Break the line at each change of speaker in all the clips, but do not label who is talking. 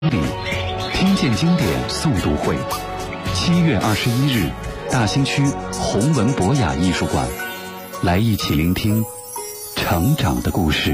里听见经典诵读会，7月21日，大兴区弘文博雅艺术馆，来一起聆听成长的故事。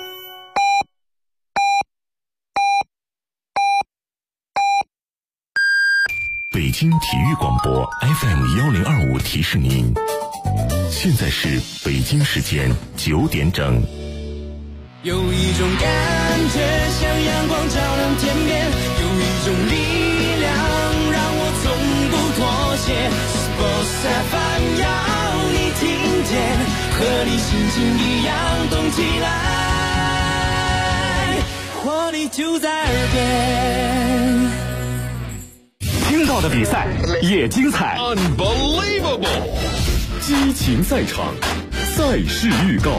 北京体育广播 FM1025 提示您，现在是北京时间9点整。
有一种感觉像阳光照亮天边，有一种力量让我从不妥协。Sports FM 要你听见，和你心情一样动起来，活力就在耳边。
听到的比赛也精彩
Unbelievable！
激情赛场，赛事预告。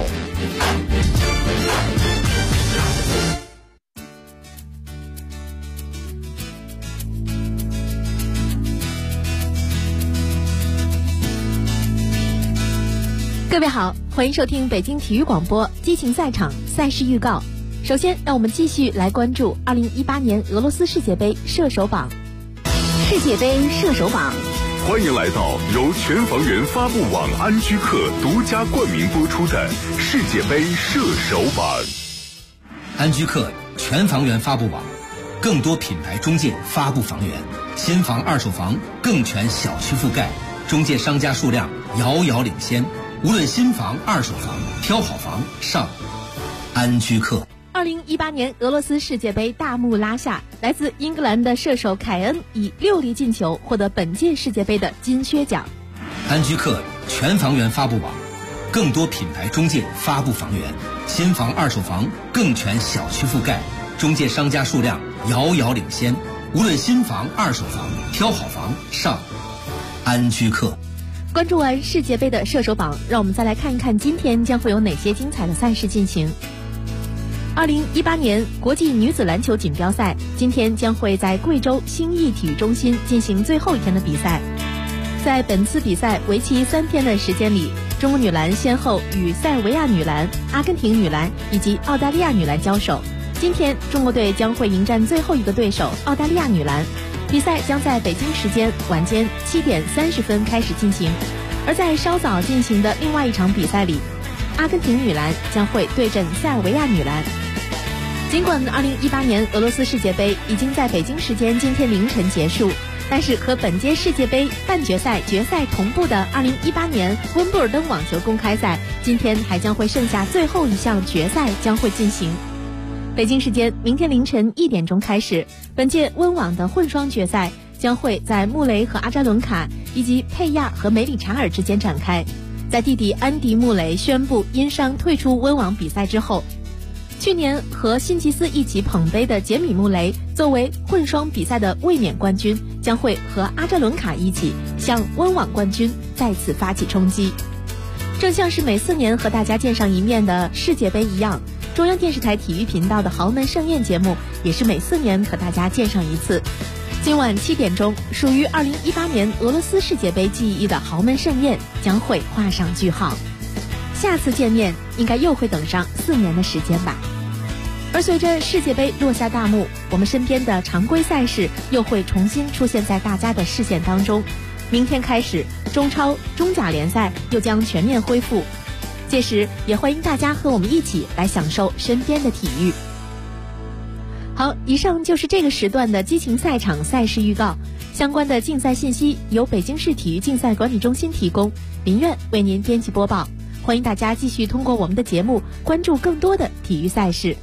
各位好，欢迎收听北京体育广播激情赛场赛事预告。首先让我们继续来关注2018年俄罗斯世界杯射手榜。
世界杯射手榜，
欢迎来到由全房源发布网安居客独家冠名播出的世界杯射手榜。
安居客全房源发布网，更多品牌中介发布房源，新房二手房更全小区覆盖，中介商家数量遥遥领先，无论新房二手房，挑好房上安居客。
2018年俄罗斯世界杯大幕拉下，来自英格兰的射手凯恩以6粒进球获得本届世界杯的金靴奖。
安居客全房源发布网，更多品牌中介发布房源，新房二手房更全小区覆盖，中介商家数量遥遥领先，无论新房二手房，挑好房上安居客。
关注完世界杯的射手榜，让我们再来看一看今天将会有哪些精彩的赛事进行。2018年国际女子篮球锦标赛今天将会在贵州兴义体育中心进行最后一天的比赛。在本次比赛为期3天的时间里，中国女篮先后与塞尔维亚女篮、阿根廷女篮以及澳大利亚女篮交手。今天中国队将会迎战最后一个对手澳大利亚女篮，比赛将在北京时间晚间7点30分开始进行。而在稍早进行的另外一场比赛里，阿根廷女篮将会对阵塞尔维亚女篮。尽管2018年俄罗斯世界杯已经在北京时间今天凌晨结束，但是和本届世界杯半决赛、决赛同步的2018年温布尔登网球公开赛，今天还将会剩下最后一项决赛将会进行。北京时间明天凌晨1点钟开始，本届温网的混双决赛将会在穆雷和阿扎伦卡以及佩亚和梅里查尔之间展开。在弟弟安迪·穆雷宣布因伤退出温网比赛之后，去年和辛吉斯一起捧杯的杰米·穆雷作为混双比赛的卫冕冠军，将会和阿扎伦卡一起向温网冠军再次发起冲击。正像是每4年和大家见上一面的世界杯一样，中央电视台体育频道的豪门盛宴节目也是每4年和大家见上一次。今晚7点钟，属于2018年俄罗斯世界杯记忆的豪门盛宴将会画上句号。下次见面应该又会等上4年的时间吧。而随着世界杯落下大幕，我们身边的常规赛事又会重新出现在大家的视线当中。明天开始，中超、中甲联赛又将全面恢复，届时也欢迎大家和我们一起来享受身边的体育。好，以上就是这个时段的激情赛场赛事预告。相关的竞赛信息由北京市体育竞赛管理中心提供，林苑为您编辑播报。欢迎大家继续通过我们的节目关注更多的体育赛事。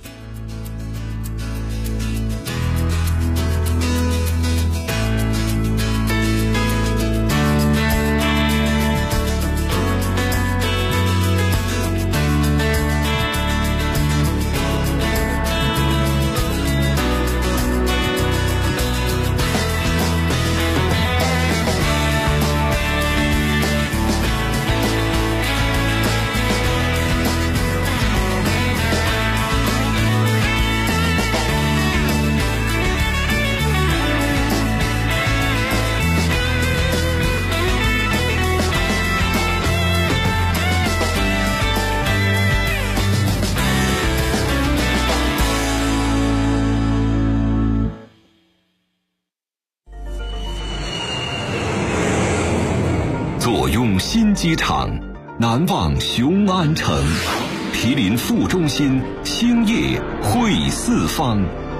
新机场，难忘雄安城。毗邻副中心，兴业汇四方。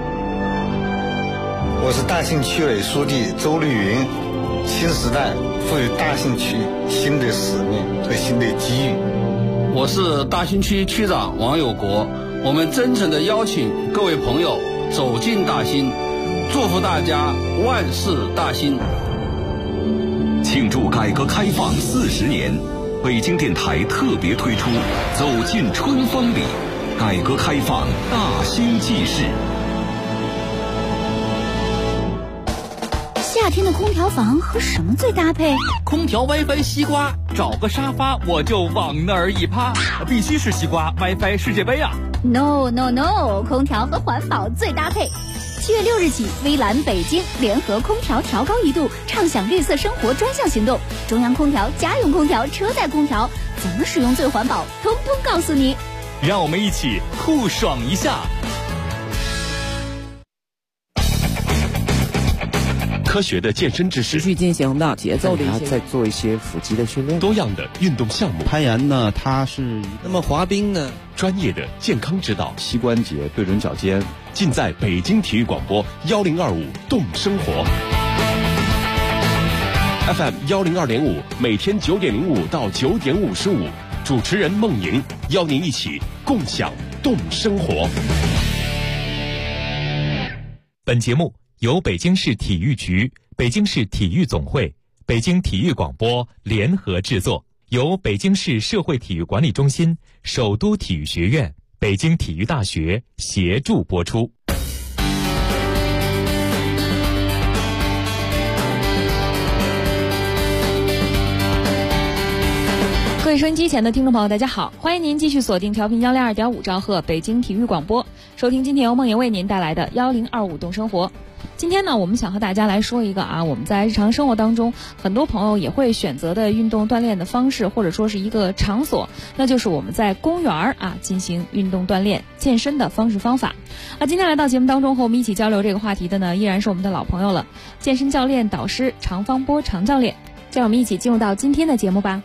我是大兴区委书记周绿云。新时代赋予大兴区新的使命和新的机遇。
我是大兴区区长王有国。我们真诚地邀请各位朋友走进大兴，祝福大家万事大兴。
庆祝改革开放40年，北京电台特别推出《走进春风里》，改革开放大兴纪事。
夏天的空调房和什么最搭配？
空调 WiFi 西瓜，找个沙发我就往那儿一趴，必须是西瓜 WiFi 世界杯啊
！No， 空调和环保最搭配。7月6日起，微蓝北京联合空调调高1度，畅享绿色生活专项行动。中央空调、家用空调、车载空调，怎么使用最环保，通通告诉你。
让我们一起酷爽一下。
科学的健身知识，
持续进行的节奏的一些，
再做一些腹肌的训练，
多样的运动项目。
攀岩呢，它是
那么滑冰呢，
专业的健康指导，
膝关节对准脚尖，
尽在北京体育广播1025动生活 FM 102.5，每天9点05到9点55，主持人孟莹邀您一起共享动生活。
本节目由北京市体育局、北京市体育总会、北京体育广播联合制作，由北京市社会体育管理中心、首都体育学院、北京体育大学协助播出。
各位收音机前的听众朋友，大家好，欢迎您继续锁定调频102.5兆赫北京体育广播，收听今天由梦莹为您带来的1025动生活。今天呢，我们想和大家来说一个我们在日常生活当中很多朋友也会选择的运动锻炼的方式，或者说是一个场所，那就是我们在公园进行运动锻炼健身的方式方法。今天来到节目当中和我们一起交流这个话题的呢，依然是我们的老朋友了，健身教练导师常方波常教练。就让我们一起进入到今天的节目吧。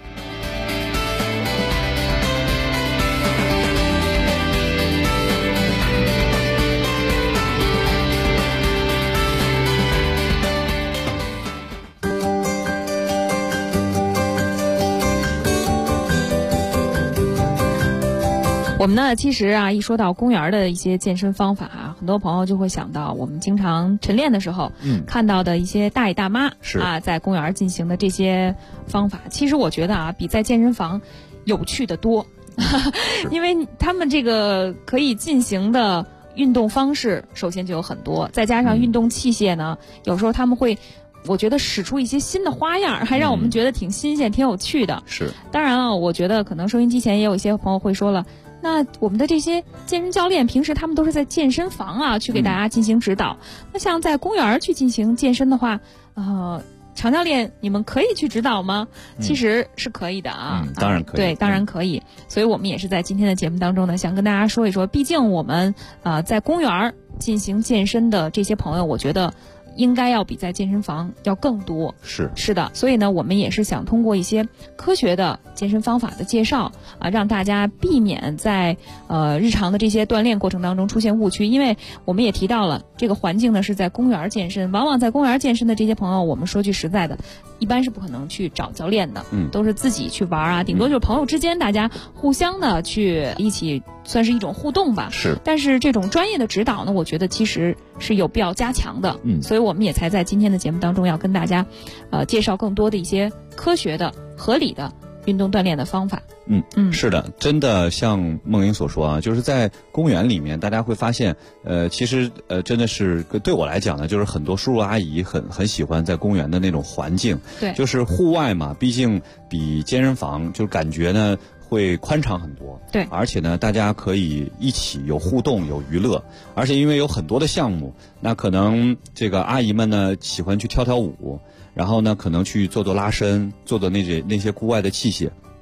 我们呢，其实一说到公园的一些健身方法很多朋友就会想到我们经常晨练的时候，看到的一些大爷大妈在公园进行的这些方法。其实我觉得比在健身房有趣的多，因为他们这个可以进行的运动方式首先就有很多，再加上运动器械呢，有时候他们会我觉得使出一些新的花样，还让我们觉得挺新鲜挺有趣的。
是，
当然了，我觉得可能收音机前也有一些朋友会说了，那我们的这些健身教练平时他们都是在健身房去给大家进行指导，那像在公园去进行健身的话，常教练你们可以去指导吗？其实是可以的
当然可以，
对，当然可以。所以我们也是在今天的节目当中呢，想跟大家说一说，毕竟我们在公园进行健身的这些朋友，我觉得应该要比在健身房要更多。是的，所以呢，我们也是想通过一些科学的健身方法的介绍让大家避免在日常的这些锻炼过程当中出现误区。因为我们也提到了这个环境呢是在公园健身，往往在公园健身的这些朋友，我们说句实在的，一般是不可能去找教练的，都是自己去玩顶多就是朋友之间大家互相的去一起算是一种互动吧。但是这种专业的指导呢，我觉得其实是有必要加强的。所以我们也才在今天的节目当中要跟大家介绍更多的一些科学的合理的运动锻炼的方法。
是的，真的像梦莹所说就是在公园里面大家会发现其实真的是对我来讲呢，就是很多叔叔阿姨很喜欢在公园的那种环境。
对，
就是户外嘛，毕竟比健身房就感觉呢会宽敞很多。
对，
而且呢大家可以一起有互动有娱乐，而且因为有很多的项目，那可能这个阿姨们呢喜欢去跳舞，然后呢可能去做拉伸，做那些户外的器械，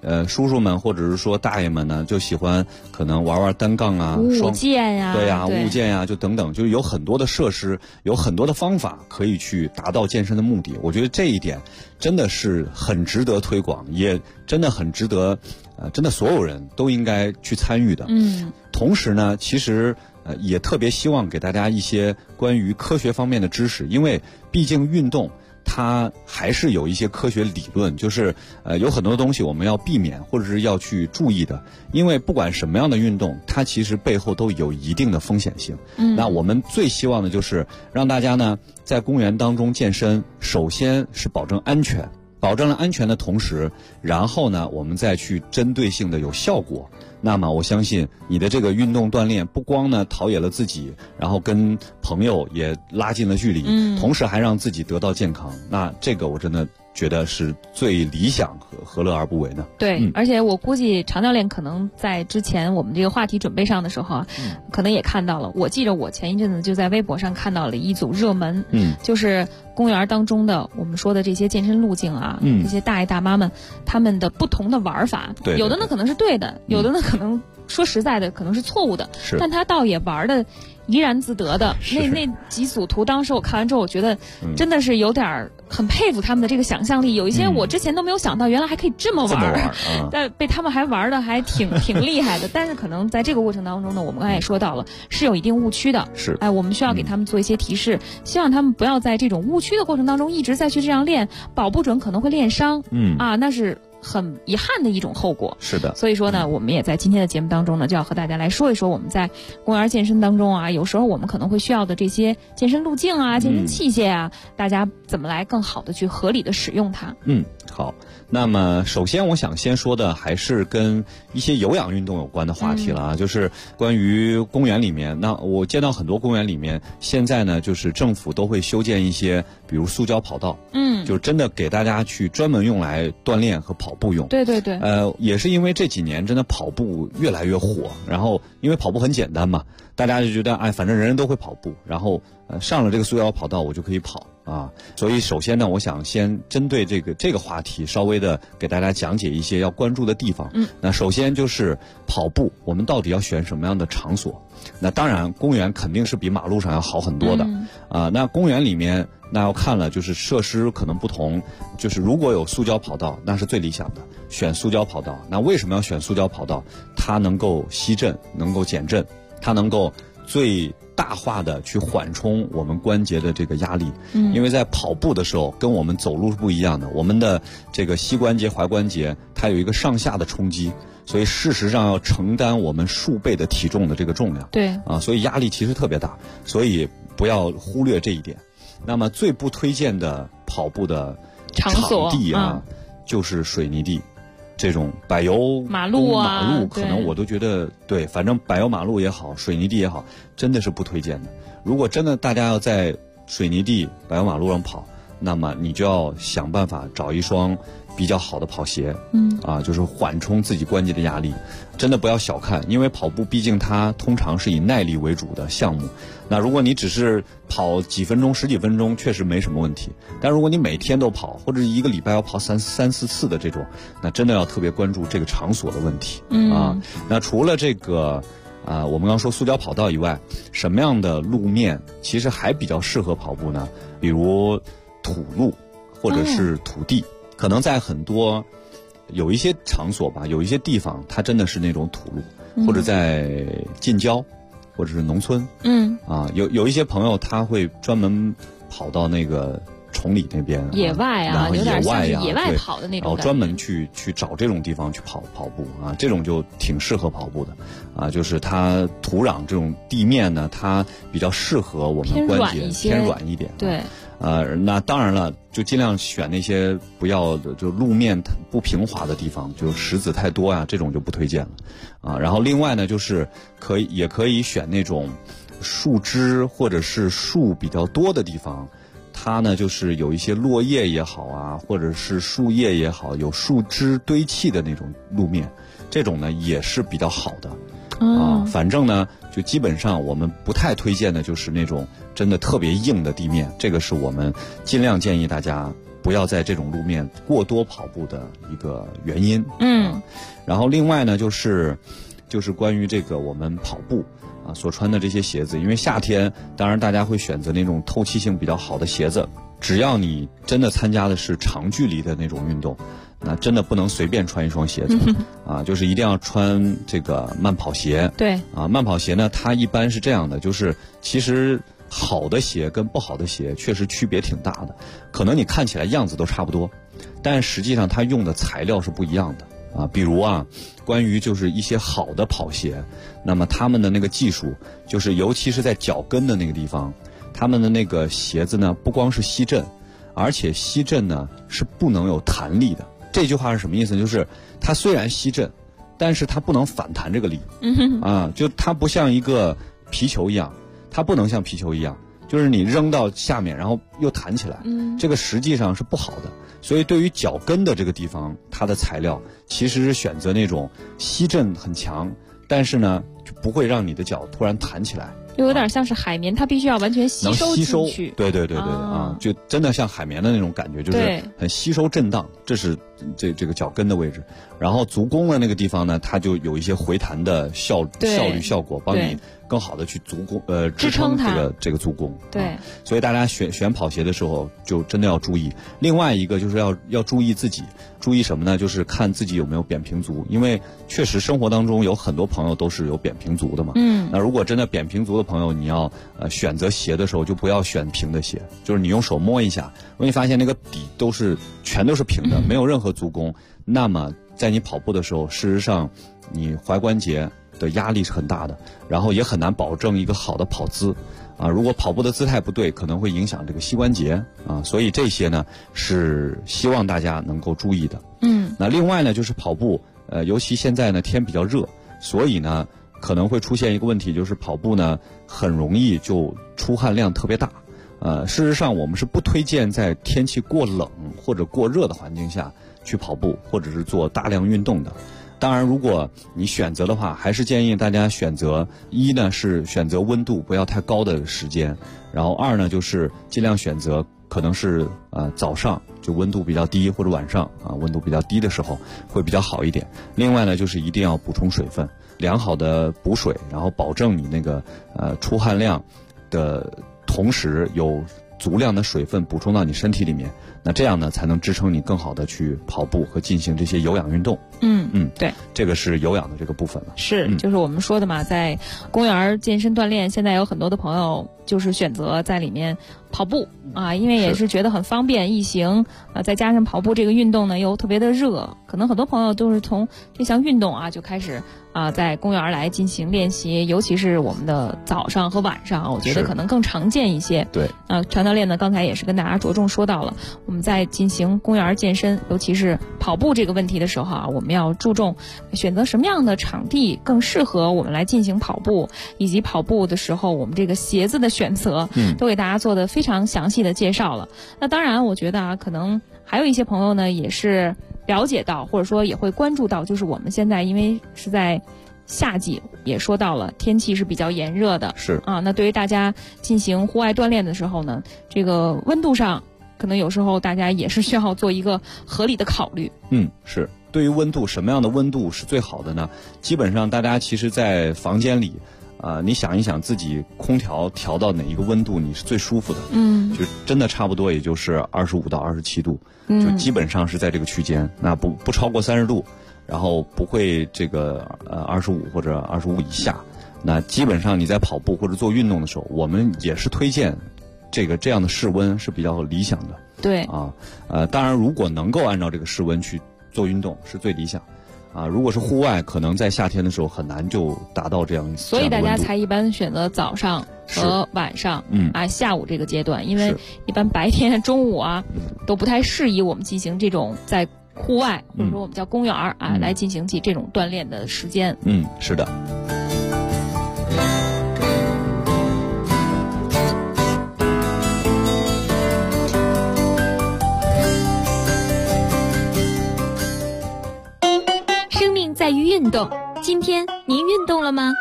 叔叔们或者是说大爷们呢，就喜欢可能玩玩单杠啊、
舞剑呀，
对呀，舞剑呀，就等等，就是有很多的设施，有很多的方法可以去达到健身的目的。我觉得这一点真的是很值得推广，也真的很值得，真的所有人都应该去参与的。同时呢，其实也特别希望给大家一些关于科学方面的知识，因为毕竟运动它还是有一些科学理论，就是有很多东西我们要避免或者是要去注意的，因为不管什么样的运动，它其实背后都有一定的风险性。那我们最希望的就是让大家呢在公园当中健身，首先是保证安全，保证了安全的同时，然后呢我们再去针对性的有效果。那么我相信你的这个运动锻炼不光呢陶冶了自己，然后跟朋友也拉近了距离，同时还让自己得到健康，那这个我真的觉得是最理想和何乐而不为呢？
对，而且我估计常教练可能在之前我们这个话题准备上的时候啊，可能也看到了。我记得我前一阵子就在微博上看到了一组热门，就是公园当中的我们说的这些健身路径啊，这些大爷大妈们他们的不同的玩法，
对，
有的呢可能是对的，有的呢可能说实在的可能是错误的，但他倒也玩的怡然自得的。那几组图当时我看完之后，我觉得真的是有点很佩服他们的这个想象力，有一些我之前都没有想到原来还可以这么玩，但被他们还玩的还挺厉害的。但是可能在这个过程当中呢，我们刚才也说到了是有一定误区的，我们需要给他们做一些提示，希望他们不要在这种误区的过程当中一直再去这样练，保不准可能会练伤，那是很遗憾的一种后果。
是的，
所以说呢，我们也在今天的节目当中呢，就要和大家来说一说我们在公园健身当中啊，有时候我们可能会需要的这些健身路径啊、健身器械啊，大家怎么来更好的去合理的使用它。
好，那么首先我想先说的还是跟一些有氧运动有关的话题了啊，就是关于公园里面，那我见到很多公园里面现在呢，就是政府都会修建一些比如塑胶跑道，就是真的给大家去专门用来锻炼和跑步用。
对对对，
也是因为这几年真的跑步越来越火，然后因为跑步很简单嘛，大家就觉得反正人人都会跑步，然后上了这个塑胶跑道我就可以跑啊。所以首先呢，我想先针对这个话题稍微的给大家讲解一些要关注的地方。那首先就是跑步，我们到底要选什么样的场所？那当然公园肯定是比马路上要好很多的那公园里面那要看了，就是设施可能不同，就是如果有塑胶跑道那是最理想的，选塑胶跑道。那为什么要选塑胶跑道？它能够吸震，能够减震，它能够最大化的去缓冲我们关节的这个压力。因为在跑步的时候跟我们走路是不一样的，我们的这个膝关节、踝关节它有一个上下的冲击，所以事实上要承担我们数倍的体重的这个重量。
对
所以压力其实特别大，所以不要忽略这一点。那么最不推荐的跑步的场地就是水泥地，这种柏油
马路
可能我都觉得对，反正柏油马路也好，水泥地也好，真的是不推荐的。如果真的大家要在水泥地、柏油马路上跑，那么你就要想办法找一双比较好的跑鞋，就是缓冲自己关节的压力。真的不要小看，因为跑步毕竟它通常是以耐力为主的项目。那如果你只是跑几分钟、十几分钟，确实没什么问题。但如果你每天都跑，或者一个礼拜要跑三四次的这种，那真的要特别关注这个场所的问题。那除了这个我们刚说塑胶跑道以外，什么样的路面其实还比较适合跑步呢？比如土路或者是土地，可能在很多有一些场所吧，有一些地方它真的是那种土路，或者在近郊或者是农村，有一些朋友他会专门跑到那个崇礼那边
野外有点像是野外跑的那种，
然后专门去找这种地方去跑步这种就挺适合跑步的就是它土壤这种地面呢，它比较适合我们关节偏软一点，
对。
那当然了，就尽量选那些不要就路面不平滑的地方，就石子太多这种就不推荐了然后另外呢，就是也可以选那种树枝或者是树比较多的地方，它呢就是有一些落叶也好或者是树叶也好，有树枝堆砌的那种路面，这种呢也是比较好的反正呢就基本上我们不太推荐的就是那种真的特别硬的地面，这个是我们尽量建议大家不要在这种路面过多跑步的一个原因。然后另外呢就是关于这个我们跑步所穿的这些鞋子，因为夏天当然大家会选择那种透气性比较好的鞋子，只要你真的参加的是长距离的那种运动，那真的不能随便穿一双鞋子就是一定要穿这个慢跑鞋。
对
慢跑鞋呢它一般是这样的，就是其实好的鞋跟不好的鞋确实区别挺大的，可能你看起来样子都差不多，但实际上它用的材料是不一样的比如关于就是一些好的跑鞋，那么他们的那个技术，就是尤其是在脚跟的那个地方，他们的那个鞋子呢，不光是吸震，而且吸震呢是不能有弹力的。这句话是什么意思？就是它虽然吸震，但是它不能反弹这个力。就它不像一个皮球一样，它不能像皮球一样，就是你扔到下面然后又弹起来，这个实际上是不好的。所以对于脚跟的这个地方，它的材料其实是选择那种吸震很强，但是呢就不会让你的脚突然弹起来，
就有点像是海绵，它必须要完全吸收进去。
对就真的像海绵的那种感觉，就是很吸收震荡，这是这个脚跟的位置。然后足弓的那个地方呢，它就有一些回弹的效率效果，帮你更好的去支撑这个足弓。
对，
所以大家选跑鞋的时候就真的要注意。另外一个就是要注意自己，注意什么呢？就是看自己有没有扁平足，因为确实生活当中有很多朋友都是有扁平足的嘛。那如果真的扁平足的朋友，你要选择鞋的时候就不要选平的鞋，就是你用手摸一下，如果你发现那个底全都是平的，没有任何足弓，那么在你跑步的时候，事实上你踝关节的压力是很大的，然后也很难保证一个好的跑姿如果跑步的姿态不对，可能会影响这个膝关节所以这些呢是希望大家能够注意的。那另外呢就是跑步尤其现在呢天比较热，所以呢可能会出现一个问题，就是跑步呢很容易就出汗量特别大。事实上我们是不推荐在天气过冷或者过热的环境下去跑步或者是做大量运动的。当然如果你选择的话，还是建议大家选择一呢是选择温度不要太高的时间，然后二呢就是尽量选择可能是早上就温度比较低，或者晚上温度比较低的时候会比较好一点。另外呢就是一定要补充水分，良好的补水，然后保证你那个出汗量的同时有足量的水分补充到你身体里面，那这样呢才能支撑你更好的去跑步和进行这些有氧运动。
对，
这个是有氧的这个部分了。
是，就是我们说的嘛，在公园健身锻炼，现在有很多的朋友就是选择在里面跑步因为也是觉得很方便易行再加上跑步这个运动呢又特别的热，可能很多朋友都是从这项运动就开始在公园来进行练习，尤其是我们的早上和晚上我觉得可能更常见一些。
对，
传教练呢刚才也是跟大家着重说到了，我们在进行公园健身，尤其是跑步这个问题的时候我们要注重选择什么样的场地更适合我们来进行跑步，以及跑步的时候我们这个鞋子的选择都给大家做的非常详细的介绍了。那当然我觉得可能还有一些朋友呢也是了解到，或者说也会关注到，就是我们现在因为是在夏季，也说到了天气是比较炎热的，
是
那对于大家进行户外锻炼的时候呢，这个温度上可能有时候大家也是需要做一个合理的考虑。
是。对于温度，什么样的温度是最好的呢？基本上大家其实在房间里你想一想自己空调调到哪一个温度你是最舒服的，就真的差不多也就是25到27度，就基本上是在这个区间，那不超过30度，然后不会这个25或者25以下。那基本上你在跑步或者做运动的时候，我们也是推荐这样的室温是比较理想的。
对
当然如果能够按照这个室温去做运动是最理想如果是户外，可能在夏天的时候很难就达到这样
所以大家才一般选择早上和晚上下午这个阶段，因为一般白天中午都不太适宜我们进行这种在户外或者说我们叫公园来进行起这种锻炼的时间。
是的。
在于运动，今天您运动了吗？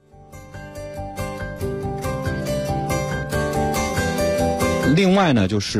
另外呢，就是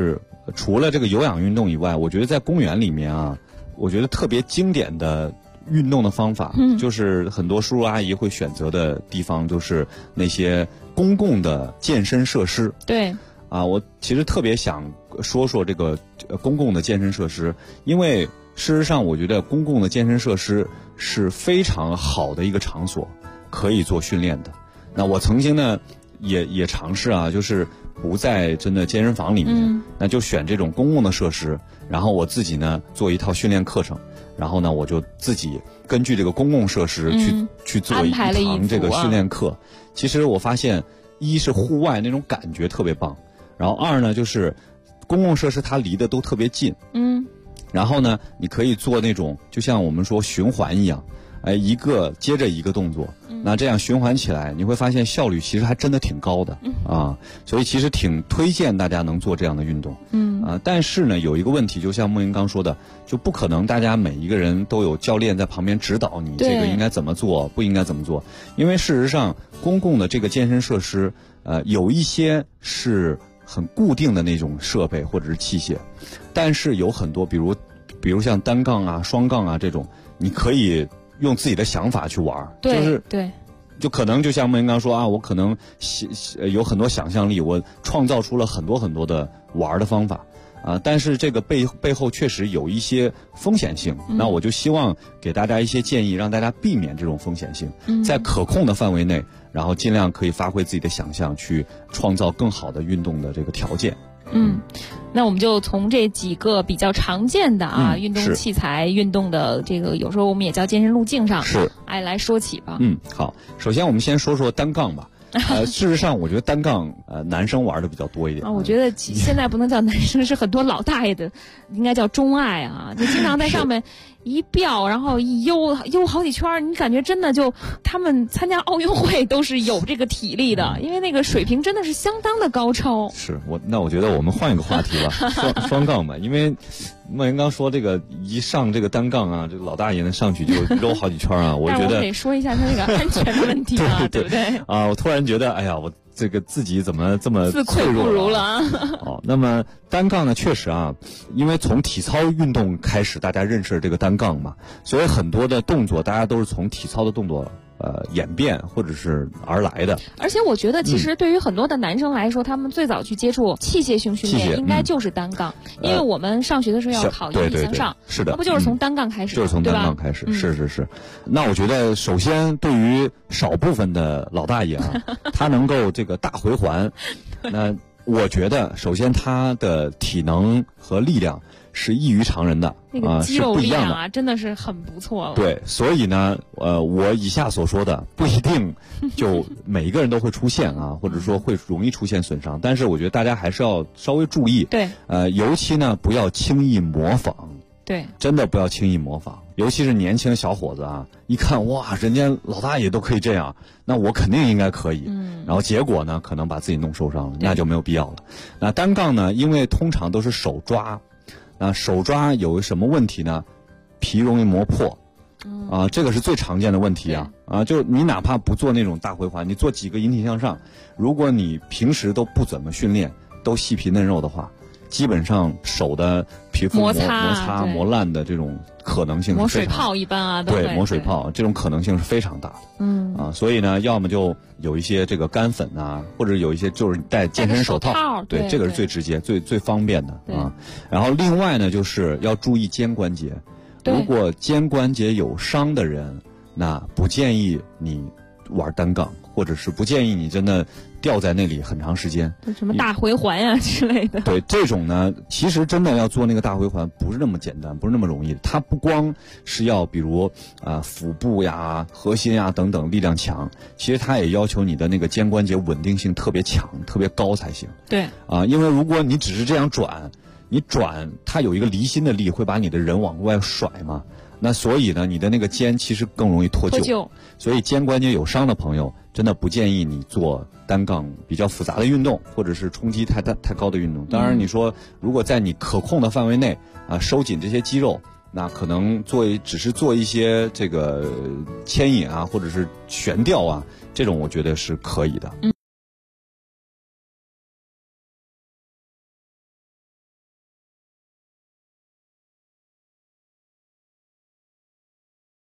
除了这个有氧运动以外，我觉得在公园里面啊，我觉得特别经典的运动的方法，就是很多叔叔阿姨会选择的地方，就是那些公共的健身设施。
对。
我其实特别想说说这个公共的健身设施，因为事实上我觉得公共的健身设施是非常好的一个场所，可以做训练的。那我曾经呢也尝试啊，就是不在真的健身房里面，那就选这种公共的设施，然后我自己呢做一套训练课程，然后呢我就自己根据这个公共设施去做一堂这个训练课。其实我发现，一是户外那种感觉特别棒，然后二呢就是公共设施它离得都特别近，然后呢你可以做那种就像我们说循环一样，一个接着一个动作，那这样循环起来，你会发现效率其实还真的挺高的所以其实挺推荐大家能做这样的运动。但是呢有一个问题，就像孟莹刚说的，就不可能大家每一个人都有教练在旁边指导你这个应该怎么做，不应该怎么做。因为事实上公共的这个健身设施有一些是很固定的那种设备或者是器械，但是有很多比如像单杠啊、双杠啊这种，你可以用自己的想法去玩，就是
对，
就可能就像孟莹刚说我可能有很多想象力，我创造出了很多很多的玩的方法但是这个背后确实有一些风险性，那我就希望给大家一些建议，让大家避免这种风险性，在可控的范围内，然后尽量可以发挥自己的想象，去创造更好的运动的这个条件。
那我们就从这几个比较常见的运动器材、运动的这个有时候我们也叫健身路径上来说起吧。
好，首先我们先说说单杠吧。事实上我觉得单杠男生玩的比较多一点
我觉得现在不能叫男生，是很多老大爷的应该叫钟爱就经常在上面一吊，然后一悠好几圈，你感觉真的就他们参加奥运会都是有这个体力的，因为那个水平真的是相当的高超。
那我觉得我们换一个话题吧，双杠吧，因为孟莹刚说这个一上这个单杠这个老大爷呢上去就揉好几圈我觉得
但我得说一下他这个安全的问题对不对
我突然觉得我这个自己怎么这么
自愧不如了
那么单杠呢确实因为从体操运动开始大家认识这个单杠嘛，所以很多的动作大家都是从体操的动作演变或者是而来的。
而且我觉得其实对于很多的男生来说，他们最早去接触器械性训练应该就是单杠，因为我们上学的时候要考引体向上，
是的，
那不就是从单杠开始
就是从单杠开始是。那我觉得首先对于少部分的老大爷他能够这个大回环那我觉得首先他的体能和力量是异于常人的
那个肌肉力量
的
真的是很不错了。
对，所以呢我以下所说的不一定就每一个人都会出现或者说会容易出现损伤，但是我觉得大家还是要稍微注意，
对
尤其呢不要轻易模仿，
对，
真的不要轻易模仿，尤其是年轻小伙子一看哇人家老大爷都可以这样，那我肯定应该可以然后结果呢可能把自己弄受伤了，那就没有必要了。那单杠呢因为通常都是手抓，那手抓有什么问题呢？皮容易磨破这个是最常见的问题就你哪怕不做那种大回环，你做几个引体向上，如果你平时都不怎么训练，都细皮嫩肉的话，基本上手的皮肤摩擦磨烂的这种可能性是
磨水泡一般
对，磨水泡这种可能性是非常大的所以呢要么就有一些这个干粉或者有一些就是戴健身手套，对，这个是最直接最方便的然后另外呢就是要注意肩关节，如果肩关节有伤的人，那不建议你玩单杠，或者是不建议你真的吊在那里很长时间，
什么大回环之类的。
对，这种呢其实真的要做那个大回环不是那么简单，不是那么容易，它不光是要比如腹部核心等等力量强，其实它也要求你的那个肩关节稳定性特别强特别高才行。
对
因为如果你只是这样转，你转它有一个离心的力会把你的人往外甩嘛，那所以呢你的那个肩其实更容易脱臼，所以肩关节有伤的朋友真的不建议你做单杠比较复杂的运动，或者是冲击太高的运动。当然你说如果在你可控的范围内收紧这些肌肉，那可能只是做一些这个牵引或者是悬吊这种我觉得是可以的。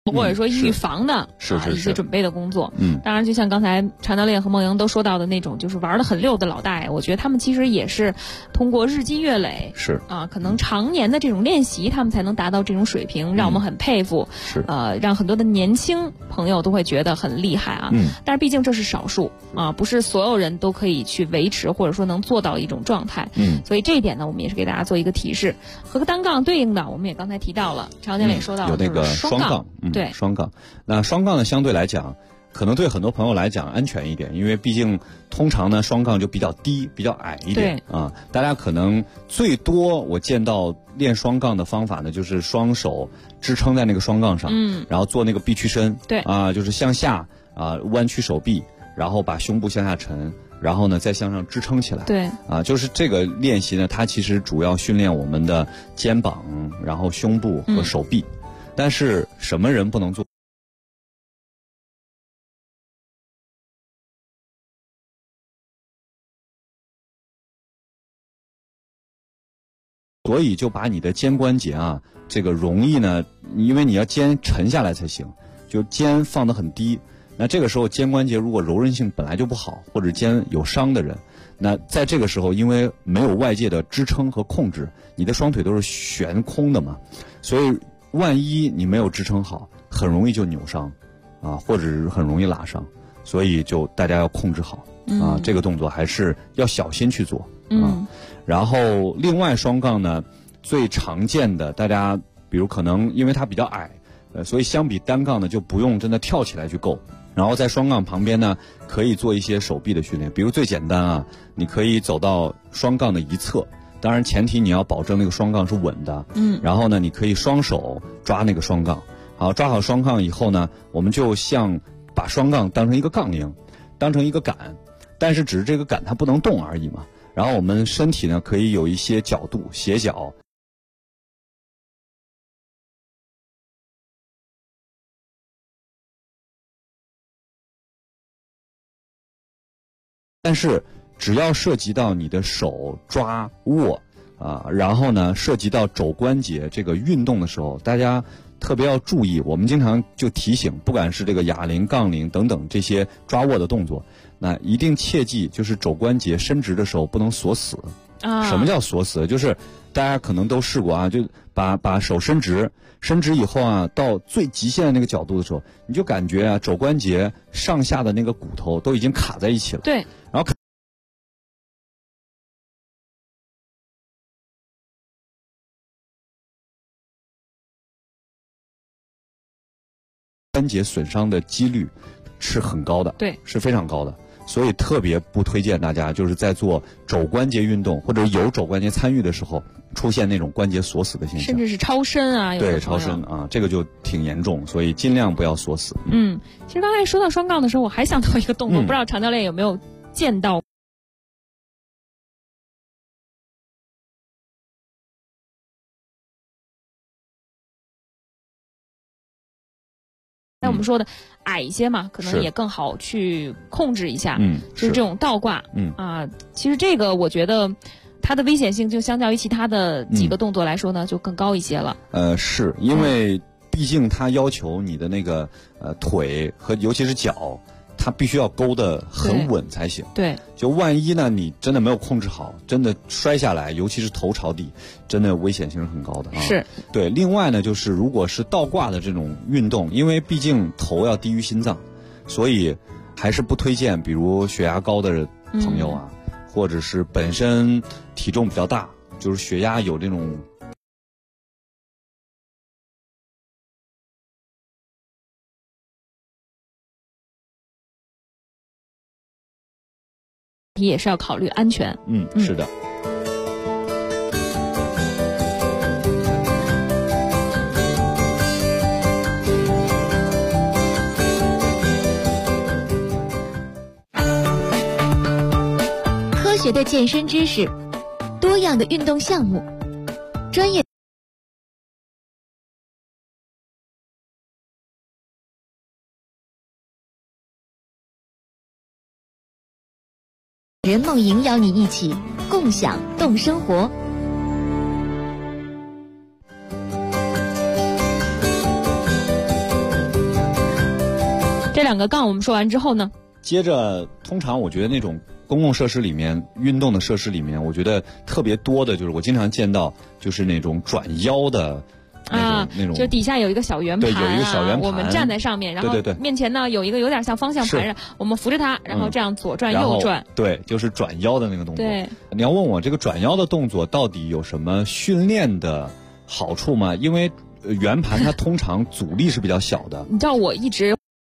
或者说预防的一些准备的工作。当然就像刚才常教练和梦莹都说到的那种就是玩得很溜的老大爷，我觉得他们其实也是通过日积月累，可能常年的这种练习，他们才能达到这种水平，让我们很佩服。让很多的年轻朋友都会觉得很厉害啊。但是毕竟这是少数啊，不是所有人都可以去维持或者说能做到一种状态。所以这一点呢，我们也是给大家做一个提示。和单杠对应的，我们也刚才提到了，常教练也说到了，
有那个双杠，
对，
双杠。那双杠呢，相对来讲，可能对很多朋友来讲安全一点，因为毕竟通常呢双杠就比较低、比较矮一点啊。大家可能最多我见到练双杠的方法呢，就是双手支撑在那个双杠上，然后做那个臂屈伸，
对
啊，就是向下啊弯曲手臂，然后把胸部向下沉。然后呢，再向上支撑起来。
对，
就是这个练习呢，它其实主要训练我们的肩膀，然后胸部和手臂。但是什么人不能做？所以就把你的肩关节啊，这个容易呢，因为你要肩沉下来才行，就肩放得很低。那这个时候肩关节如果柔韧性本来就不好，或者肩有伤的人，那在这个时候因为没有外界的支撑和控制，你的双腿都是悬空的嘛，所以万一你没有支撑好，很容易就扭伤啊，或者是很容易拉伤，所以就大家要控制好啊，这个动作还是要小心去做啊。然后另外双杠呢，最常见的大家比如可能因为它比较矮，所以相比单杠呢就不用真的跳起来去够。然后在双杠旁边呢，可以做一些手臂的训练，比如最简单啊，你可以走到双杠的一侧，当然前提你要保证那个双杠是稳的。然后呢，你可以双手抓那个双杠，好，抓好双杠以后呢，我们就像把双杠当成一个杠铃，当成一个杆，但是只是这个杆它不能动而已嘛。然后我们身体呢可以有一些角度斜角。但是只要涉及到你的手抓握然后呢涉及到肘关节这个运动的时候，大家特别要注意，我们经常就提醒，不管是这个哑铃、杠铃等等这些抓握的动作，那一定切记，就是肘关节伸直的时候不能锁死。什么叫锁死？就是大家可能都试过啊，就把手伸直以后啊，到最极限的那个角度的时候，你就感觉啊，肘关节上下的那个骨头都已经卡在一起了。
对，
然后关节损伤的几率是很高的，
对，
是非常高的。所以特别不推荐大家就是在做肘关节运动或者有肘关节参与的时候出现那种关节锁死的现象，
甚至是超伸啊。
对，超伸啊，这个就挺严重，所以尽量不要锁死。
其实刚才说到双杠的时候，我还想到一个动作，不知道常教练有没有见到。我们说的矮一些嘛，可能也更好去控制一下。就是这种倒挂。其实这个我觉得它的危险性就相较于其他的几个动作来说呢，就更高一些了。
是因为毕竟它要求你的那个腿和尤其是脚，它必须要勾得很稳才行。
对，
就万一呢你真的没有控制好，真的摔下来，尤其是头朝地，真的危险性是很高的啊。
是，
对。另外呢，就是如果是倒挂的这种运动，因为毕竟头要低于心脏，所以还是不推荐，比如血压高的朋友啊，或者是本身体重比较大，就是血压有这种。
也是要考虑安全。
是的。
科学的健身知识，多样的运动项目，专业人梦莹邀你一起共享动生活。
两个杠我们说完之后呢，
接着通常我觉得那种公共设施里面、运动的设施里面，我觉得特别多的就是我经常见到就是那种转腰的。那种
就底下有一个小圆盘，
对，有一个小圆盘，
我们站在上面，然后面前呢有一个有点像方向盘，我们扶着它，然后这样左转右转，
对，就是转腰的那个动作。
对，
你要问我这个转腰的动作到底有什么训练的好处吗？因为圆盘它通常阻力是比较小的。
你知道我一直。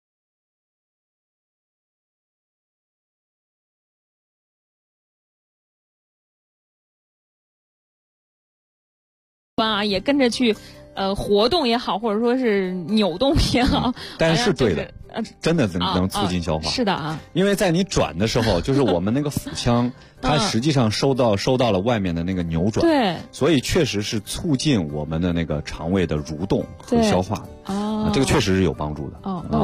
也跟着去，活动也好，或者说是扭动也好，
但是对的，真的能促进消化。
是的啊，
因为在你转的时候，就是我们那个腹腔，它实际上收到了外面的那个扭转，
对，
所以确实是促进我们的那个肠胃的蠕动和消化的。这个确实是有帮助的。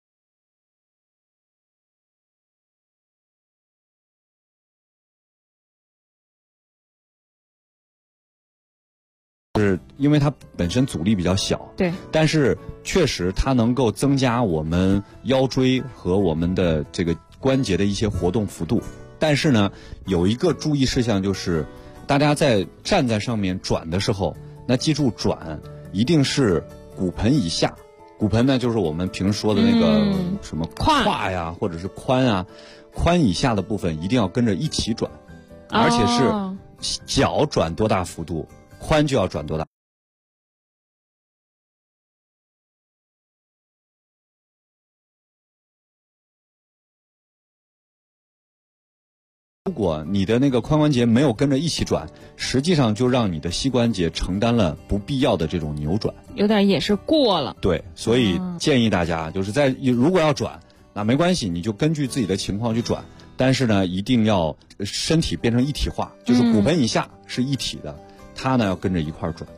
是因为它本身阻力比较小，
对，
但是确实它能够增加我们腰椎和我们的这个关节的一些活动幅度。但是呢，有一个注意事项就是，大家在站在上面转的时候，那记住转一定是骨盆以下。骨盆呢，就是我们平时说的那个什么胯呀，或者是髋啊，髋以下的部分一定要跟着一起转，而且是脚转多大幅度。髋就要转多大？如果你的那个髋关节没有跟着一起转，实际上就让你的膝关节承担了不必要的这种扭转，
有点也是过了。
对，所以建议大家就是如果要转，那没关系，你就根据自己的情况去转，但是呢，一定要身体变成一体化，就是骨盆以下是一体的。它呢要跟着一块儿转。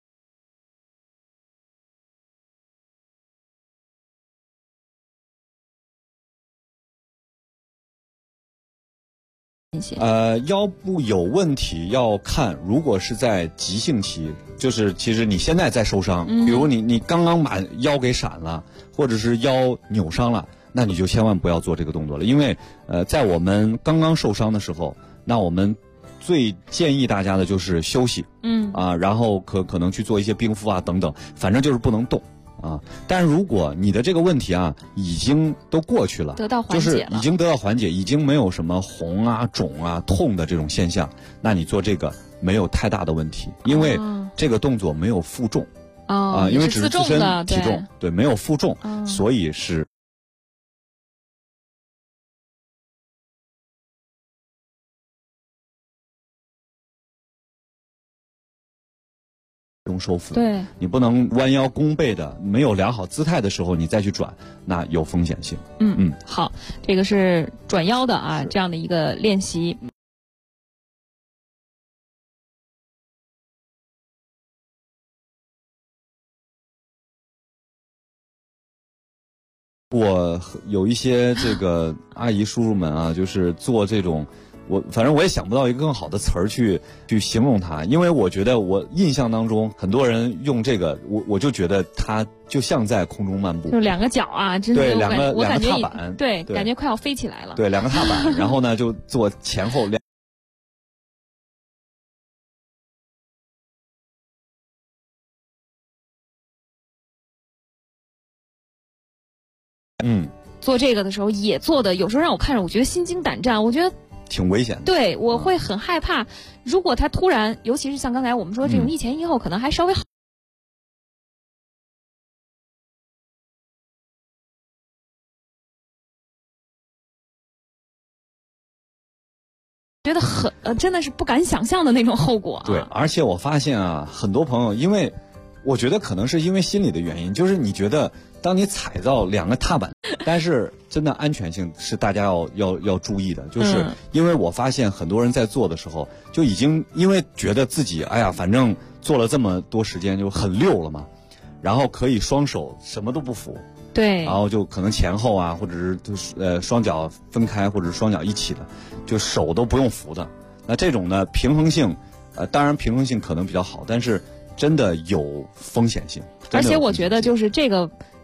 腰部有问题要看，如果是在急性期，就是其实你现在在受伤，比如你刚刚把腰给闪了，或者是腰扭伤了，那你就千万不要做这个动作了，因为在我们刚刚受伤的时候，那我们最建议大家的就是休息，然后可能去做一些冰敷啊等等，反正就是不能动啊。但如果你的这个问题啊已经都过去了，
得到缓解了，
就是已经得到缓解，已经没有什么红啊、肿啊、痛的这种现象，那你做这个没有太大的问题，因为这个动作没有负重因为只是自身体重，对，没有负重，所以是。收腹，
对，
你不能弯腰弓背的，没有良好姿态的时候，你再去转，那有风险性。
好，这个是转腰的啊，这样的一个练习。
我有一些这个阿姨叔叔们啊，就是做这种。反正我也想不到一个更好的词儿去形容它，因为我觉得我印象当中很多人用这个，我就觉得它就像在空中漫步，
就两个脚啊，真的
对，两个
踏
板，
对，感觉快要飞起来了。
对，两个踏板，然后呢就做前后两。
做这个的时候也做的，有时候让我看着，我觉得心惊胆战，我觉得。
挺危险的，
对，我会很害怕。如果他突然，尤其是像刚才我们说这种一前一后，可能还稍微好，觉得很真的是不敢想象的那种后果。
对，而且我发现啊，很多朋友，因为我觉得可能是因为心理的原因，就是你觉得当你踩到两个踏板，但是真的安全性是大家要注意的，就是因为我发现很多人在做的时候就已经因为觉得自己哎呀反正做了这么多时间就很溜了嘛，然后可以双手什么都不扶，
对，
然后就可能前后啊，或者是双脚分开，或者是双脚一起的，就手都不用扶的。那这种呢平衡性，当然平衡性可能比较好，但是真的有风险性。
而且我觉得就是这个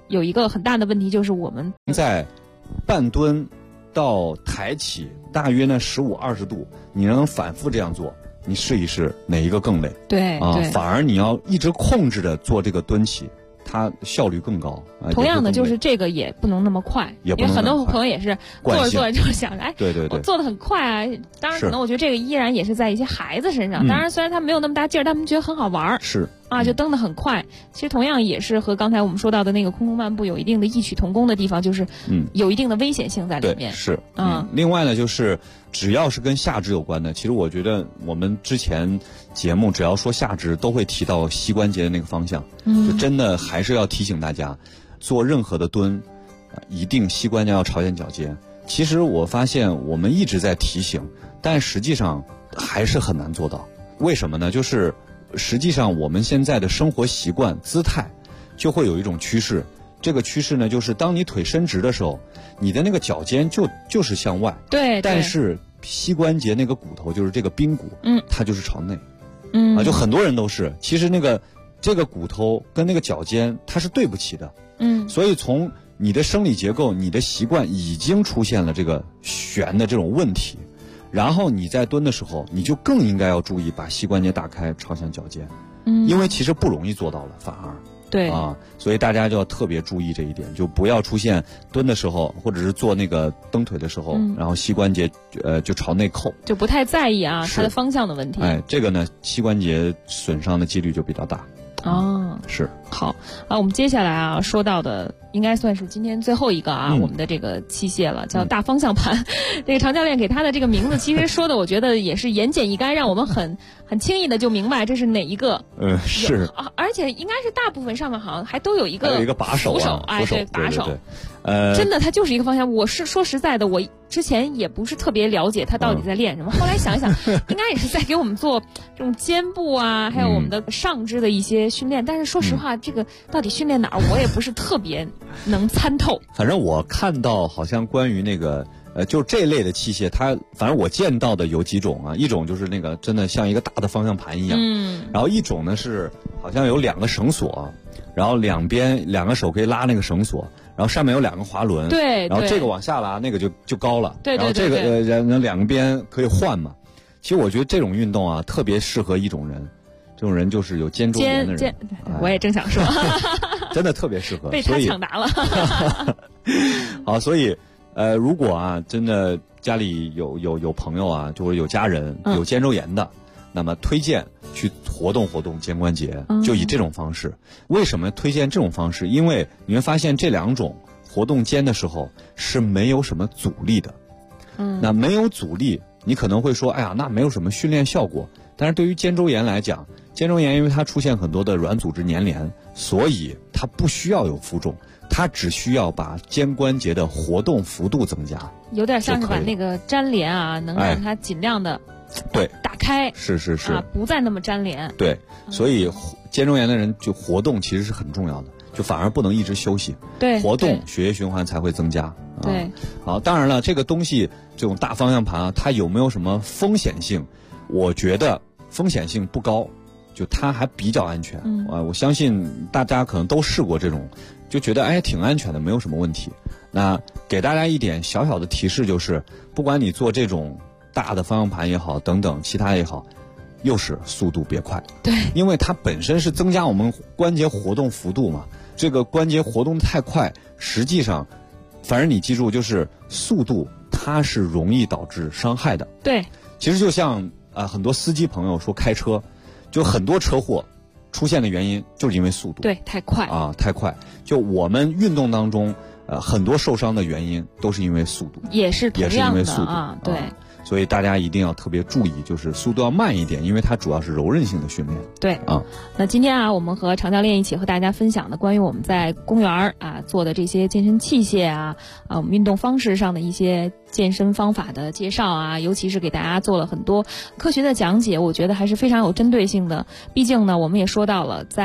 有一个很大的问题，就是我们
在半蹲到抬起大约呢15-20度，你能反复这样做，你试一试哪一个更累？
对啊，
反而你要一直控制着做这个蹲起，它效率更高。
同样的，就是这个也不能那么快，因为很多朋友也是做着做着就想着，哎，
对，
我做的很快啊。当然，可能我觉得这个依然也是在一些孩子身上。当然，虽然他没有那么大劲儿，但他们觉得很好玩儿。
是
啊，就蹬得很快。其实同样也是和刚才我们说到的那个空中漫步有一定的异曲同工的地方，就是有一定的危险性在里面。
是另外呢，就是只要是跟下肢有关的，其实我觉得我们之前节目只要说下肢，都会提到膝关节的那个方向。就真的还是要提醒大家，做任何的蹲，一定膝关节要朝向脚尖。其实我发现我们一直在提醒，但实际上还是很难做到。为什么呢？就是实际上我们现在的生活习惯姿态就会有一种趋势，这个趋势呢，就是当你腿伸直的时候，你的那个脚尖就是向外，
对，
但是膝关节那个骨头就是这个髌骨，它就是朝内，就很多人都是，其实这个骨头跟那个脚尖它是对不齐的，所以从你的生理结构、你的习惯已经出现了这个旋的这种问题。然后你在蹲的时候，你就更应该要注意把膝关节打开，朝向脚尖，因为其实不容易做到了，反而
对
所以大家就要特别注意这一点，就不要出现蹲的时候，或者是做那个蹬腿的时候，然后膝关节就朝内扣，
就不太在意它的方向的问题。
这个呢，膝关节损伤的几率就比较大。是
好我们接下来说到的应该算是今天最后一个我们的这个器械了，叫大方向盘。这个常教练给他的这个名字，其实说的我觉得也是言简意赅，让我们很轻易的就明白这是哪一个。
是
而且应该是大部分上面好像还都有一个
把手，
对，把手。
对，
真的，它就是一个方向。我是说实在的，我之前也不是特别了解他到底在练什么。后来想一想，应该也是在给我们做这种肩部还有我们的上肢的一些训练。但是说实话，这个到底训练哪儿，我也不是特别能参透。
反正我看到好像关于那个就这类的器械，它反正我见到的有几种一种就是那个真的像一个大的方向盘一样，然后一种呢是好像有2个绳索，然后两边2个手可以拉那个绳索。然后上面有2个滑轮，
对，
然后这个往下拉，那个就高了，
对，
然后这个2个边可以换嘛。其实我觉得这种运动特别适合一种人，这种人就是有肩周炎的人。
我也正想说，
真的特别适合，
被他抢答了。
好，所以如果真的家里有朋友就是有家人有肩周炎的，那么推荐去活动活动肩关节，就以这种方式。为什么推荐这种方式？因为你会发现这2种活动肩的时候是没有什么阻力的。那没有阻力，你可能会说，哎呀，那没有什么训练效果。但是对于肩周炎来讲，肩周炎因为它出现很多的软组织粘连，所以它不需要有负重，它只需要把肩关节的活动幅度增加，
有点像是把那个粘连能让它尽量的
对
打开，
是
不再那么粘连。
对，所以肩周炎的人就活动其实是很重要的，就反而不能一直休息。
对，
活动血液循环才会增加。
对，
好，当然了，这个东西这种大方向盘它有没有什么风险性？我觉得风险性不高，就它还比较安全。我相信大家可能都试过这种，就觉得挺安全的，没有什么问题。那给大家一点小小的提示，就是不管你做这种大的方向盘也好，等等其他也好，又是速度别快。
对，
因为它本身是增加我们关节活动幅度嘛，这个关节活动太快，实际上反正你记住，就是速度它是容易导致伤害的。
对，
其实就像很多司机朋友说开车，就很多车祸出现的原因就是因为速度。
对，太快
太快。就我们运动当中很多受伤的原因都是因为速度，
也是同样的
因为速度
对。
所以大家一定要特别注意，就是速度要慢一点，因为它主要是柔韧性的训练。
对那今天我们和常教练一起和大家分享的关于我们在公园做的这些健身器械我们运动方式上的一些健身方法的介绍尤其是给大家做了很多科学的讲解，我觉得还是非常有针对性的。毕竟呢，我们也说到了，在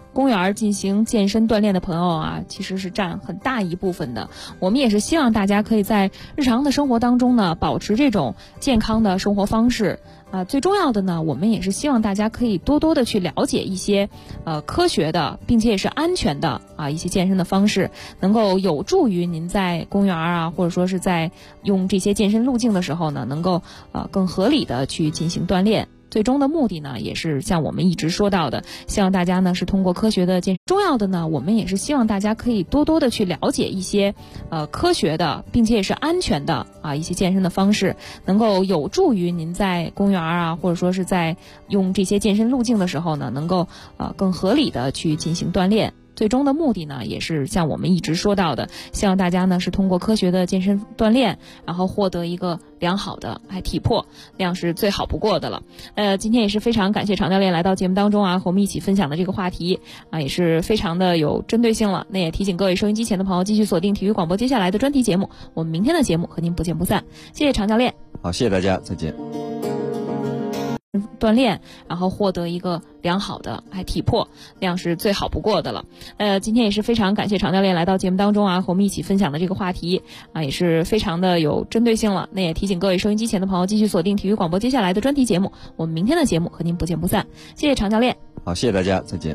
公园进行健身锻炼的朋友啊，其实是占很大一部分的。我们也是希望大家可以在日常的生活当中呢，保持这种健康的生活方式。最重要的呢，我们也是希望大家可以多多的去了解一些科学的，并且也是安全的一些健身的方式，能够有助于您在公园啊，或者说是在用这些健身路径的时候呢，能够更合理的去进行锻炼。最终的目的呢，也是像我们一直说到的，希望大家呢是通过科学的重要的呢，我们也是希望大家可以多多的去了解一些科学的，并且也是安全的一些健身的方式，能够有助于您在公园啊，或者说是在用这些健身路径的时候呢，能够更合理的去进行锻炼。最终的目的呢，也是像我们一直说到的，希望大家呢是通过科学的健身锻炼，然后获得一个良好的体魄，那样是最好不过的了。今天也是非常感谢常教练来到节目当中和我们一起分享的这个话题也是非常的有针对性了。那也提醒各位收音机前的朋友继续锁定体育广播接下来的专题节目，我们明天的节目和您不见不散。谢谢常教练。
好，谢谢大家，再见。
锻炼，然后获得一个良好的体魄，那样是最好不过的了。今天也是非常感谢常教练来到节目当中和我们一起分享的这个话题也是非常的有针对性了。那也提醒各位收音机前的朋友继续锁定体育广播接下来的专题节目，我们明天的节目和您不见不散。谢谢常教练。
好，谢谢大家，再见。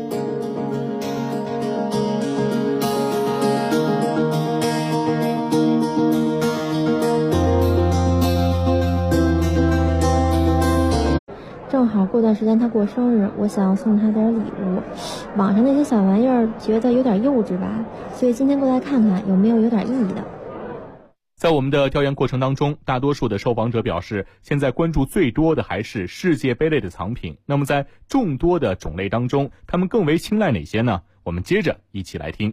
正好过段时间他过生日，我想送他点礼物。网上那些小玩意儿觉得有点幼稚吧，所以今天过来看看有没有点意义的。
在我们的调研过程当中，大多数的受访者表示，现在关注最多的还是世界杯类的藏品。那么在众多的种类当中，他们更为青睐哪些呢？我们接着一起来听。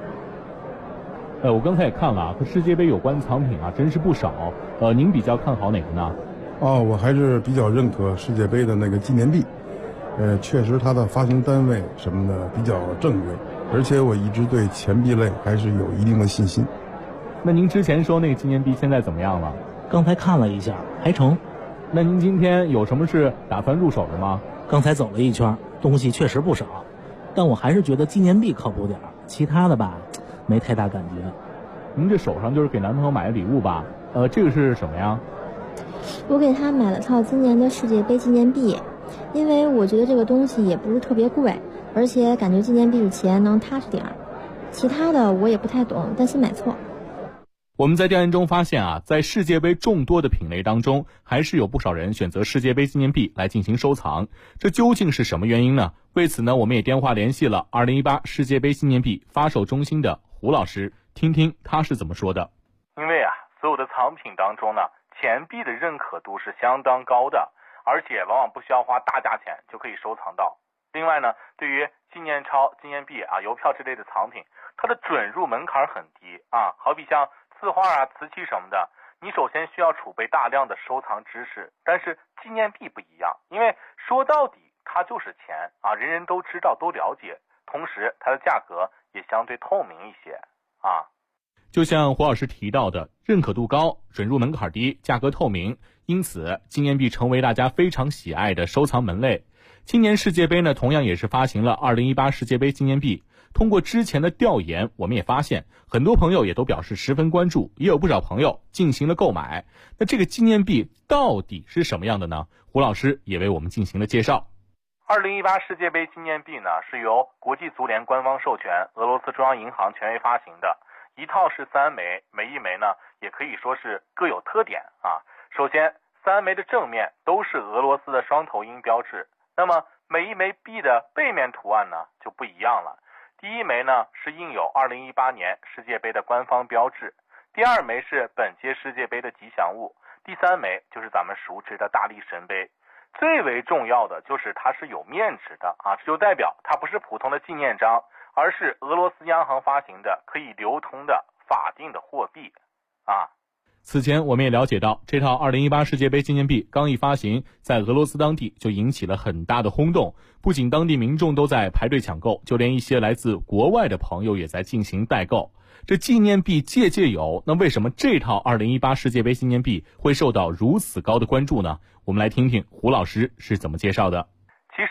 我刚才也看了和世界杯有关的藏品真是不少。您比较看好哪个呢？
我还是比较认可世界杯的那个纪念币，确实它的发行单位什么的比较正规，而且我一直对钱币类还是有一定的信心。
那您之前说那个纪念币现在怎么样了？
刚才看了一下，还成。
那您今天有什么是打算入手的吗？
刚才走了一圈，东西确实不少，但我还是觉得纪念币靠谱点，其他的吧，没太大感觉。
您这手上就是给男朋友买的礼物吧？这个是什么呀？
我给他买了套今年的世界杯纪念币，因为我觉得这个东西也不是特别贵，而且感觉纪念币的钱能踏实点儿。其他的我也不太懂，担心买错。
我们在调研中发现在世界杯众多的品类当中，还是有不少人选择世界杯纪念币来进行收藏。这究竟是什么原因呢？为此呢，我们也电话联系了2018世界杯纪念币发售中心的胡老师，听听他是怎么说的。
因为所有的藏品当中呢，钱币的认可度是相当高的，而且往往不需要花大价钱就可以收藏到。另外呢，对于纪念钞、纪念币邮票之类的藏品，它的准入门槛很低好比像字画瓷器什么的，你首先需要储备大量的收藏知识。但是纪念币不一样，因为说到底它就是钱人人都知道都了解，同时它的价格也相对透明一些
就像胡老师提到的，认可度高，准入门槛低，价格透明，因此纪念币成为大家非常喜爱的收藏门类。今年世界杯呢，同样也是发行了2018世界杯纪念币。通过之前的调研，我们也发现很多朋友也都表示十分关注，也有不少朋友进行了购买。那这个纪念币到底是什么样的呢？胡老师也为我们进行了介绍。
2018世界杯纪念币呢，是由国际足联官方授权，俄罗斯中央银行权威发行的。一套是3枚，每一枚呢也可以说是各有特点首先，3枚的正面都是俄罗斯的双头鹰标志，那么每一枚币的背面图案呢就不一样了。第一枚呢是印有2018年世界杯的官方标志，第二枚是本届世界杯的吉祥物，第三枚就是咱们熟知的大力神杯。最为重要的就是它是有面值的这就代表它不是普通的纪念章，而是俄罗斯央行发行的可以流通的法定的货币
此前我们也了解到，这套2018世界杯纪念币刚一发行，在俄罗斯当地就引起了很大的轰动，不仅当地民众都在排队抢购，就连一些来自国外的朋友也在进行代购。这纪念币届届有，那为什么这套2018世界杯纪念币会受到如此高的关注呢？我们来听听胡老师是怎么介绍的。
其实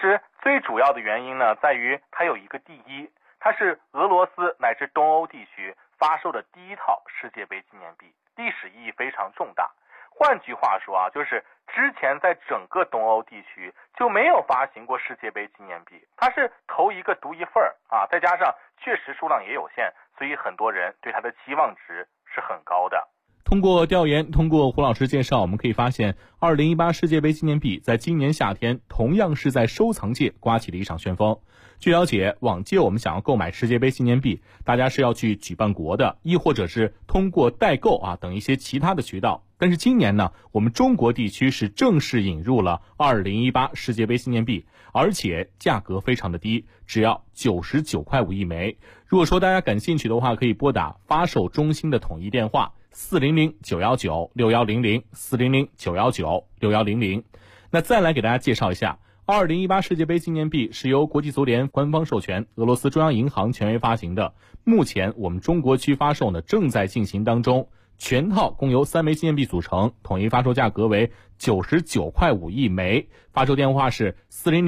最主要的原因呢，在于它有一个第一，它是俄罗斯乃至东欧地区发售的第一套世界杯纪念币，历史意义非常重大。换句话说啊，就是之前在整个东欧地区就没有发行过世界杯纪念币，它是头一个独一份啊，再加上确实数量也有限，所以很多人对它的期望值是很高的。
通过调研，通过胡老师介绍，我们可以发现2018世界杯纪念币在今年夏天同样是在收藏界刮起了一场旋风。据了解，往届我们想要购买世界杯纪念币，大家是要去举办国的，亦或者是通过代购等一些其他的渠道。但是今年呢，我们中国地区是正式引入了2018世界杯纪念币，而且价格非常的低，只要99.5块一枚。如果说大家感兴趣的话，可以拨打发售中心的统一电话400-919-6100 400-919-6100。那再来给大家介绍一下，2018世界杯纪念币是由国际足联官方授权，俄罗斯中央银行权威发行的。目前我们中国区发售呢正在进行当中，全套共由3枚纪念币组成，统一发售价格为99.5块一枚，发售电话是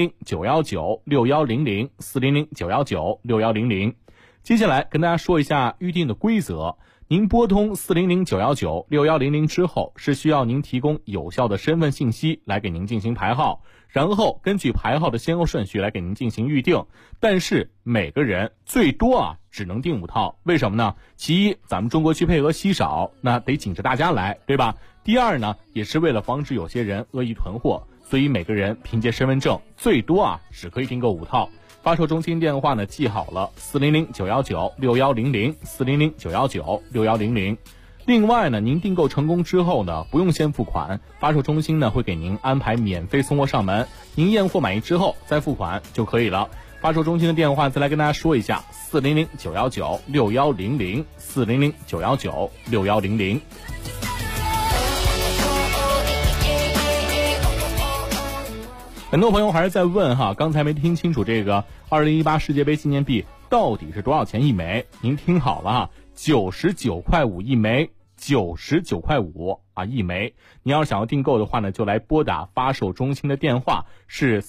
400-919-6100 400-919-6100。接下来跟大家说一下预定的规则。您拨通400-919-6100之后，是需要您提供有效的身份信息来给您进行排号，然后根据排号的先后顺序来给您进行预定。但是每个人最多只能订5套，为什么呢？其一，咱们中国区配额稀少，那得紧着大家来，对吧？第二呢，也是为了防止有些人恶意囤货，所以每个人凭借身份证最多只可以订购5套。发售中心电话呢记好了，400-919-6100 400-919-6100。另外呢，您订购成功之后呢，不用先付款，发售中心呢会给您安排免费送货上门，您验货满意之后再付款就可以了。发售中心的电话再来跟大家说一下，400-919-6100 400-919-6100。很多朋友还是在问刚才没听清楚这个2018世界杯纪念币到底是多少钱一枚？您听好了99.5块一枚，99.5块一枚。你要是想要订购的话呢，就来拨打发售中心的电话是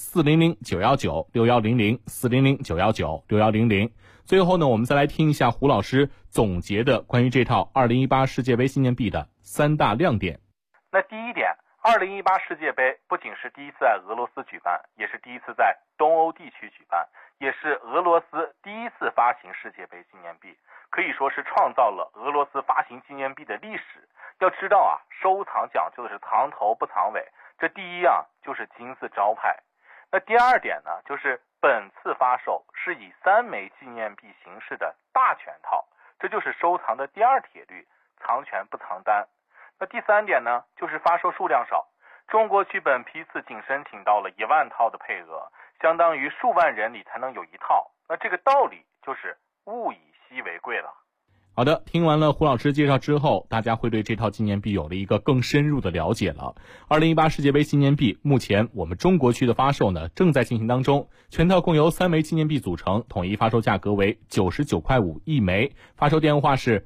400-919-6100 400-919-6100。最后呢，我们再来听一下胡老师总结的关于这套2018世界杯纪念币的3大亮点。
那第一点，2018世界杯不仅是第一次在俄罗斯举办，也是第一次在东欧地区举办，也是俄罗斯第一次发行世界杯纪念币，可以说是创造了俄罗斯发行纪念币的历史。要知道收藏讲究的是藏头不藏尾，这第一就是金字招牌。那第二点呢，就是本次发售是以3枚纪念币形式的大全套，这就是收藏的第二铁律，藏权不藏单。那第三点呢，就是发售数量少，中国区本批次仅申请到了1万套的配额，相当于数万人里才能有1套。那这个道理就是物以稀为贵了。
好的，听完了胡老师介绍之后，大家会对这套纪念币有了一个更深入的了解了。2018世界杯纪念币目前我们中国区的发售呢正在进行当中，全套共由3枚纪念币组成，统一发售价格为99.5块一枚，发售电话是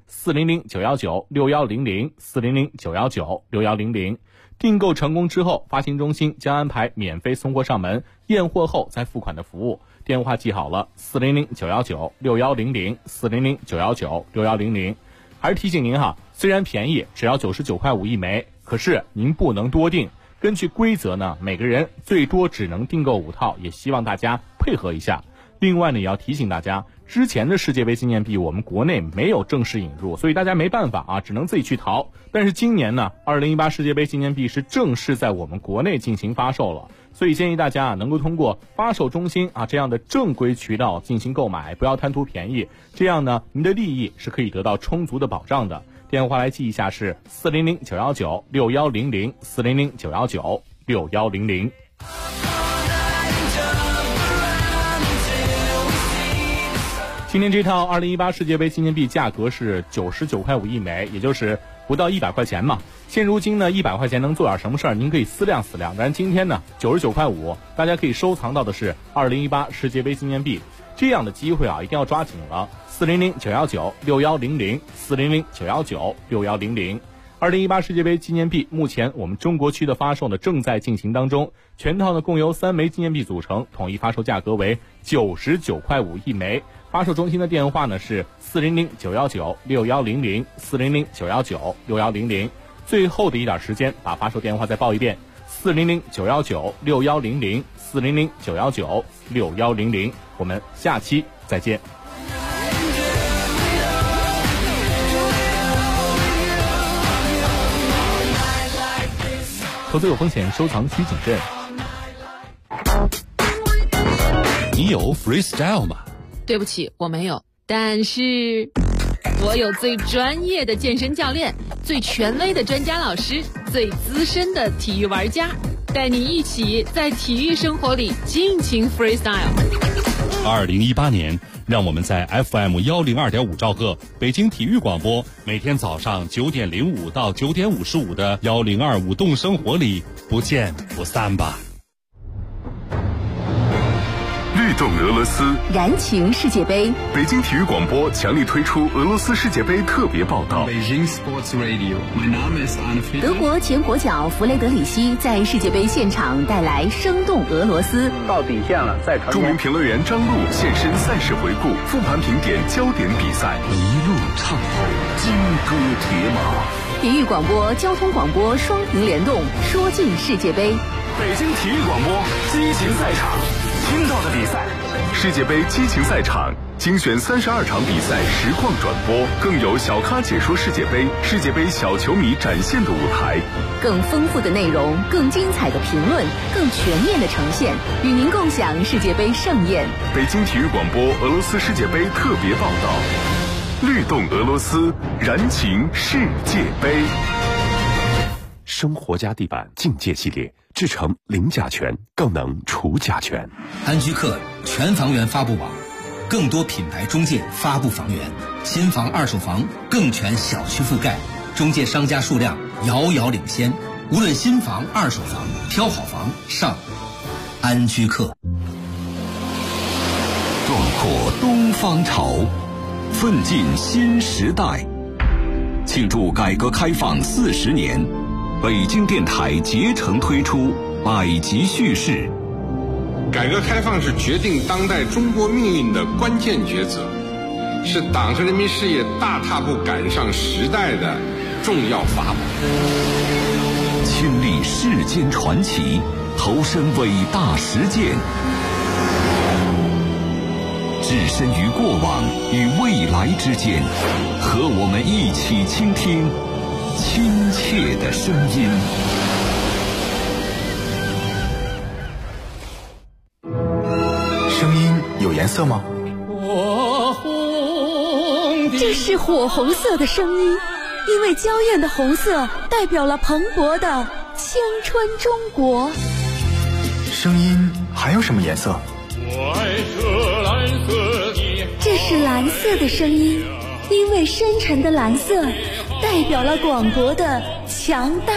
400-919-6100 400-919-6100。订购成功之后，发行中心将安排免费送货上门，验货后再付款的服务。电话记好了，400-919-6100 400-919-6100。还是提醒您虽然便宜，只要99.5块一枚，可是您不能多订。根据规则呢，每个人最多只能订购5套，也希望大家配合一下。另外呢，也要提醒大家，之前的世界杯纪念币我们国内没有正式引入，所以大家没办法只能自己去淘。但是今年呢，2018世界杯纪念币是正式在我们国内进行发售了，所以建议大家能够通过发售中心这样的正规渠道进行购买，不要贪图便宜，这样呢您的利益是可以得到充足的保障的。电话来记一下是400-919-6100 400-919-6100。今天这套2018世界杯纪念币价格是99.5块一枚，也就是不到100块钱嘛。现如今呢，100块钱能做点什么事儿？您可以思量思量。但今天呢，99.5块，大家可以收藏到的是2018世界杯纪念币，这样的机会一定要抓紧了。400-919-6100 400-919-6100。 2018世界杯纪念币目前我们中国区的发售呢正在进行当中，全套呢共由3枚纪念币组成，统一发售价格为99.5块一枚。发售中心的电话呢是400-919-6100 400-919-6100。最后的一点时间，把发售电话再报一遍：400-919-6100 400-919-6100。我们下期再见。投资有风险，收藏需谨慎。
你有 freestyle 吗？
对不起，我没有，但是我有最专业的健身教练，最权威的专家老师，最资深的体育玩家，带你一起在体育生活里尽情 freestyle。
2018年，让我们在 FM 102.5兆赫北京体育广播，每天早上9点05到9点55的102舞动生活里不见不散吧。
律动俄罗斯，
燃情世界杯。
北京体育广播强力推出俄罗斯世界杯特别报道。
德国前国脚弗雷德里希在世界杯现场带来生动俄罗斯。
到底线了，再传。
著名评论员张璐现身赛事回顾，复盘评点焦点比赛，
一路畅通，金戈铁马。
体育广播、交通广播双屏联动，说尽世界杯。
北京体育广播激情赛场，听到的比赛，世界杯激情赛场精选32场比赛实况转播，更有小咖解说世界杯，世界杯小球迷展现的舞台，
更丰富的内容，更精彩的评论，更全面的呈现，与您共享世界杯盛宴。
北京体育广播俄罗斯世界杯特别报道，律动俄罗斯，燃情世界杯。
生活家地板境界系列，制成零甲醛，更能除甲醛。
安居客全房源发布网，更多品牌中介发布房源，新房二手房更全小区覆盖，中介商家数量遥遥领先。无论新房二手房，挑好房上安居客。
壮阔东方潮，奋进新时代。庆祝改革开放40年，北京电台竭诚推出百集叙事。
改革开放是决定当代中国命运的关键抉择，是党和人民事业大踏步赶上时代的重要法宝。
亲历世间传奇，投身伟大实践，置身于过往与未来之间，和我们一起倾听亲切的声音。
声音有颜色吗？
这是火红色的声音，因为娇艳的红色代表了蓬勃的青春中国。
声音还有什么颜色？
这是蓝色的声音，因为深沉的蓝色代表了广博的强大。